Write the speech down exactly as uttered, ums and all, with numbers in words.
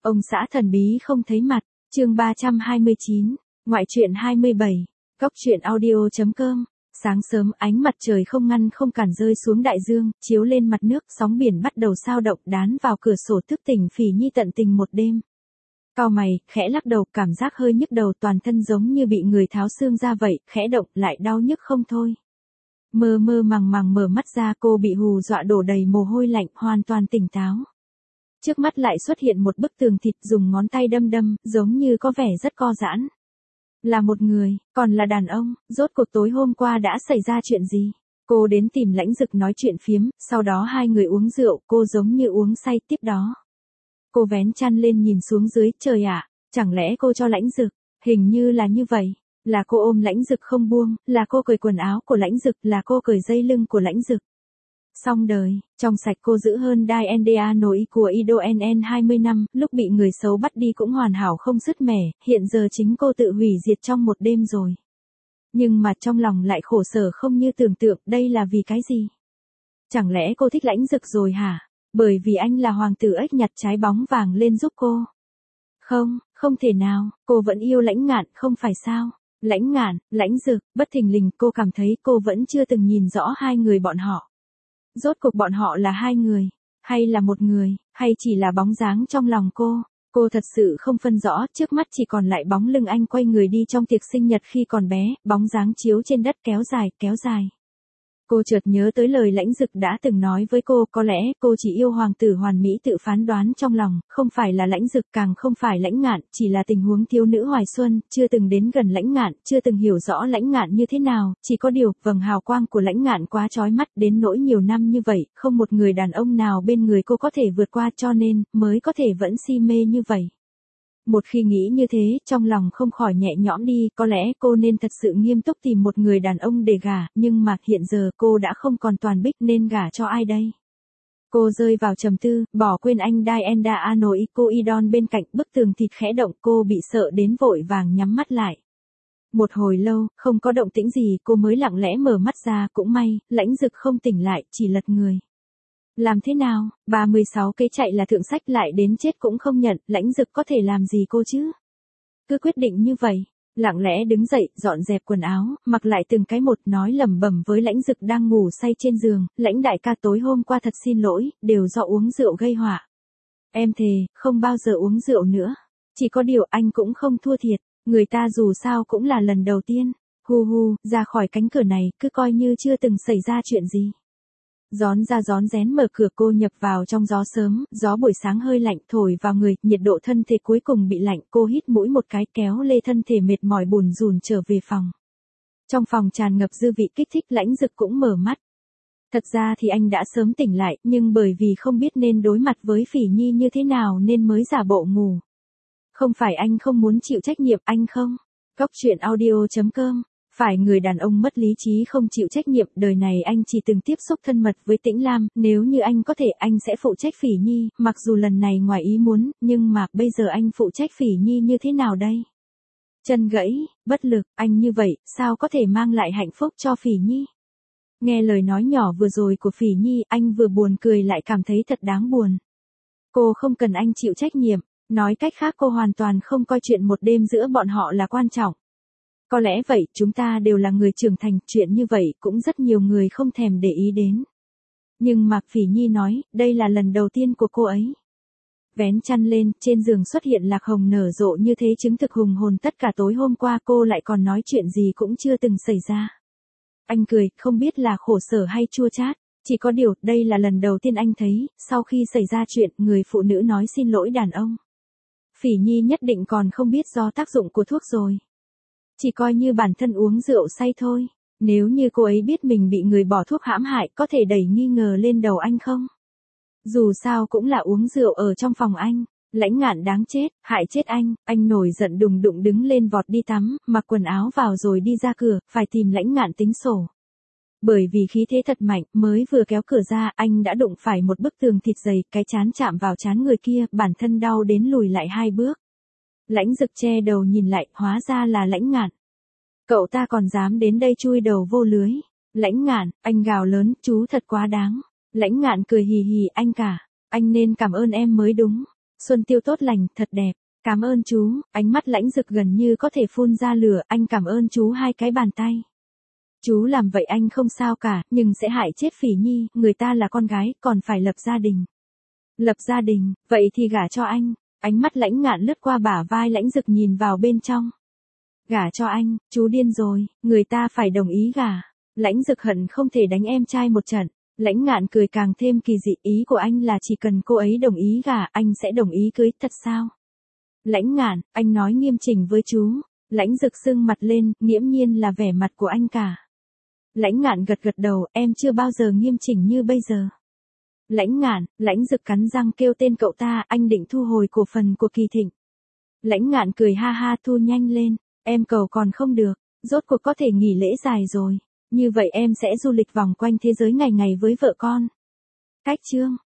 Ông xã thần bí không thấy mặt, chương ba trăm hai mươi chín, ngoại truyện hai mươi bảy, cóc truyện audio chấm com. Sáng sớm ánh mặt trời không ngăn không cản rơi xuống đại dương, chiếu lên mặt nước, sóng biển bắt đầu sao động đán vào cửa sổ thức tỉnh Phỉ Nhi tận tình một đêm. Cau mày, khẽ lắc đầu, cảm giác hơi nhức đầu, toàn thân giống như bị người tháo xương ra vậy, khẽ động lại đau nhức không thôi. Mơ mơ màng màng mở mắt ra, cô bị hù dọa đổ đầy mồ hôi lạnh, hoàn toàn tỉnh táo. Trước mắt lại xuất hiện một bức tường thịt, dùng ngón tay đâm đâm, giống như có vẻ rất co giãn. Là một người, còn là đàn ông, rốt cuộc tối hôm qua đã xảy ra chuyện gì? Cô đến tìm Lãnh Dực nói chuyện phiếm, sau đó hai người uống rượu, cô giống như uống say. Tiếp đó cô vén chăn lên nhìn xuống dưới, trời ạ, chẳng lẽ cô cho Lãnh Dực? Hình như là như vậy. Là cô ôm Lãnh Dực không buông, là cô cởi quần áo của Lãnh Dực, là cô cởi dây lưng của Lãnh Dực. Xong đời, trong sạch cô giữ hơn đê en a của i đê o en en hai mươi năm, lúc bị người xấu bắt đi cũng hoàn hảo không sứt mẻ, hiện giờ chính cô tự hủy diệt trong một đêm rồi. Nhưng mà trong lòng lại khổ sở không như tưởng tượng, đây là vì cái gì? Chẳng lẽ cô thích Lãnh Dực rồi hả? Bởi vì anh là hoàng tử ếch nhặt trái bóng vàng lên giúp cô. Không, không thể nào, cô vẫn yêu Lãnh Ngạn, không phải sao? Lãnh Ngạn, Lãnh Dực, bất thình lình cô cảm thấy cô vẫn chưa từng nhìn rõ hai người bọn họ. Rốt cuộc bọn họ là hai người, hay là một người, hay chỉ là bóng dáng trong lòng cô. Cô thật sự không phân rõ, trước mắt chỉ còn lại bóng lưng anh quay người đi trong tiệc sinh nhật khi còn bé, bóng dáng chiếu trên đất kéo dài, kéo dài. Cô chợt nhớ tới lời Lãnh Dực đã từng nói với cô, có lẽ cô chỉ yêu hoàng tử hoàn mỹ, tự phán đoán trong lòng, không phải là Lãnh Dực, càng không phải Lãnh Ngạn, chỉ là tình huống thiếu nữ hoài xuân, chưa từng đến gần Lãnh Ngạn, chưa từng hiểu rõ Lãnh Ngạn như thế nào, chỉ có điều, vầng hào quang của Lãnh Ngạn quá chói mắt, đến nỗi nhiều năm như vậy, không một người đàn ông nào bên người cô có thể vượt qua, cho nên, mới có thể vẫn si mê như vậy. Một khi nghĩ như thế, trong lòng không khỏi nhẹ nhõm đi, có lẽ cô nên thật sự nghiêm túc tìm một người đàn ông để gả, nhưng mà hiện giờ cô đã không còn toàn bích nên gả cho ai đây? Cô rơi vào trầm tư, bỏ quên anh Diana Noikoidon bên cạnh, bức tường thịt khẽ động, cô bị sợ đến vội vàng nhắm mắt lại. Một hồi lâu, không có động tĩnh gì, cô mới lặng lẽ mở mắt ra, cũng may, Lãnh Dực không tỉnh lại, chỉ lật người. Làm thế nào, ba mươi sáu cây chạy là thượng sách lại đến chết cũng không nhận, Lãnh Dực có thể làm gì cô chứ? Cứ quyết định như vậy, lặng lẽ đứng dậy, dọn dẹp quần áo, mặc lại từng cái một, nói lẩm bẩm với Lãnh Dực đang ngủ say trên giường, Lãnh đại ca tối hôm qua thật xin lỗi, đều do uống rượu gây họa. Em thề, không bao giờ uống rượu nữa. Chỉ có điều anh cũng không thua thiệt, người ta dù sao cũng là lần đầu tiên. Hu hu, ra khỏi cánh cửa này, cứ coi như chưa từng xảy ra chuyện gì. Rón ra rón rén mở cửa, cô nhập vào trong gió sớm, gió buổi sáng hơi lạnh thổi vào người, nhiệt độ thân thể cuối cùng bị lạnh, cô hít mũi một cái, kéo lê thân thể mệt mỏi bùn rùn trở về phòng. Trong phòng tràn ngập dư vị kích thích, Lãnh Dực cũng mở mắt. Thật ra thì anh đã sớm tỉnh lại, nhưng bởi vì không biết nên đối mặt với Phỉ Nhi như thế nào nên mới giả bộ ngủ. Không phải anh không muốn chịu trách nhiệm, anh không. cóc truyện audio chấm com. Phải người đàn ông mất lý trí không chịu trách nhiệm, đời này anh chỉ từng tiếp xúc thân mật với Tĩnh Lam, nếu như anh có thể anh sẽ phụ trách Phỉ Nhi, mặc dù lần này ngoài ý muốn, nhưng mà bây giờ anh phụ trách Phỉ Nhi như thế nào đây? Chân gãy, bất lực, anh như vậy, sao có thể mang lại hạnh phúc cho Phỉ Nhi? Nghe lời nói nhỏ vừa rồi của Phỉ Nhi, anh vừa buồn cười lại cảm thấy thật đáng buồn. Cô không cần anh chịu trách nhiệm, nói cách khác cô hoàn toàn không coi chuyện một đêm giữa bọn họ là quan trọng. Có lẽ vậy, chúng ta đều là người trưởng thành, chuyện như vậy cũng rất nhiều người không thèm để ý đến. Nhưng mà Phỉ Nhi nói, đây là lần đầu tiên của cô ấy. Vén chăn lên, trên giường xuất hiện lạc hồng nở rộ như thế chứng thực hùng hồn, tất cả tối hôm qua cô lại còn nói chuyện gì cũng chưa từng xảy ra. Anh cười, không biết là khổ sở hay chua chát, chỉ có điều, đây là lần đầu tiên anh thấy, sau khi xảy ra chuyện, người phụ nữ nói xin lỗi đàn ông. Phỉ Nhi nhất định còn không biết do tác dụng của thuốc rồi. Chỉ coi như bản thân uống rượu say thôi. Nếu như cô ấy biết mình bị người bỏ thuốc hãm hại, có thể đẩy nghi ngờ lên đầu anh không? Dù sao cũng là uống rượu ở trong phòng anh. Lãnh Ngạn đáng chết, hại chết anh. Anh nổi giận đùng đụng đứng lên vọt đi tắm, mặc quần áo vào rồi đi ra cửa, phải tìm Lãnh Ngạn tính sổ. Bởi vì khí thế thật mạnh, mới vừa kéo cửa ra, anh đã đụng phải một bức tường thịt dày, cái trán chạm vào trán người kia, bản thân đau đến lùi lại hai bước. Lãnh Dực che đầu nhìn lại, hóa ra là Lãnh Ngạn. Cậu ta còn dám đến đây chui đầu vô lưới. Lãnh Ngạn, anh gào lớn, chú thật quá đáng. Lãnh Ngạn cười hì hì, anh cả, anh nên cảm ơn em mới đúng. Xuân tiêu tốt lành, thật đẹp. Cảm ơn chú, ánh mắt Lãnh Dực gần như có thể phun ra lửa, anh cảm ơn chú hai cái bàn tay. Chú làm vậy anh không sao cả, nhưng sẽ hại chết Phỉ Nhi, người ta là con gái, còn phải lập gia đình. Lập gia đình, vậy thì gả cho anh. Ánh mắt Lãnh Ngạn lướt qua bả vai Lãnh Dực nhìn vào bên trong. Gả cho anh, chú điên rồi, người ta phải đồng ý gả. Lãnh Dực hận không thể đánh em trai một trận. Lãnh Ngạn cười càng thêm kỳ dị, ý của anh là chỉ cần cô ấy đồng ý gả, anh sẽ đồng ý cưới, thật sao? Lãnh Ngạn, anh nói nghiêm chỉnh với chú. Lãnh Dực sưng mặt lên, nghiễm nhiên là vẻ mặt của anh cả. Lãnh Ngạn gật gật đầu, em chưa bao giờ nghiêm chỉnh như bây giờ. Lãnh Ngạn, Lãnh Dực cắn răng kêu tên cậu ta, anh định thu hồi cổ phần của Kỳ Thịnh. Lãnh Ngạn cười ha ha, thu nhanh lên, em cầu còn không được, rốt cuộc có thể nghỉ lễ dài rồi. Như vậy em sẽ du lịch vòng quanh thế giới ngày ngày với vợ con. Cách chương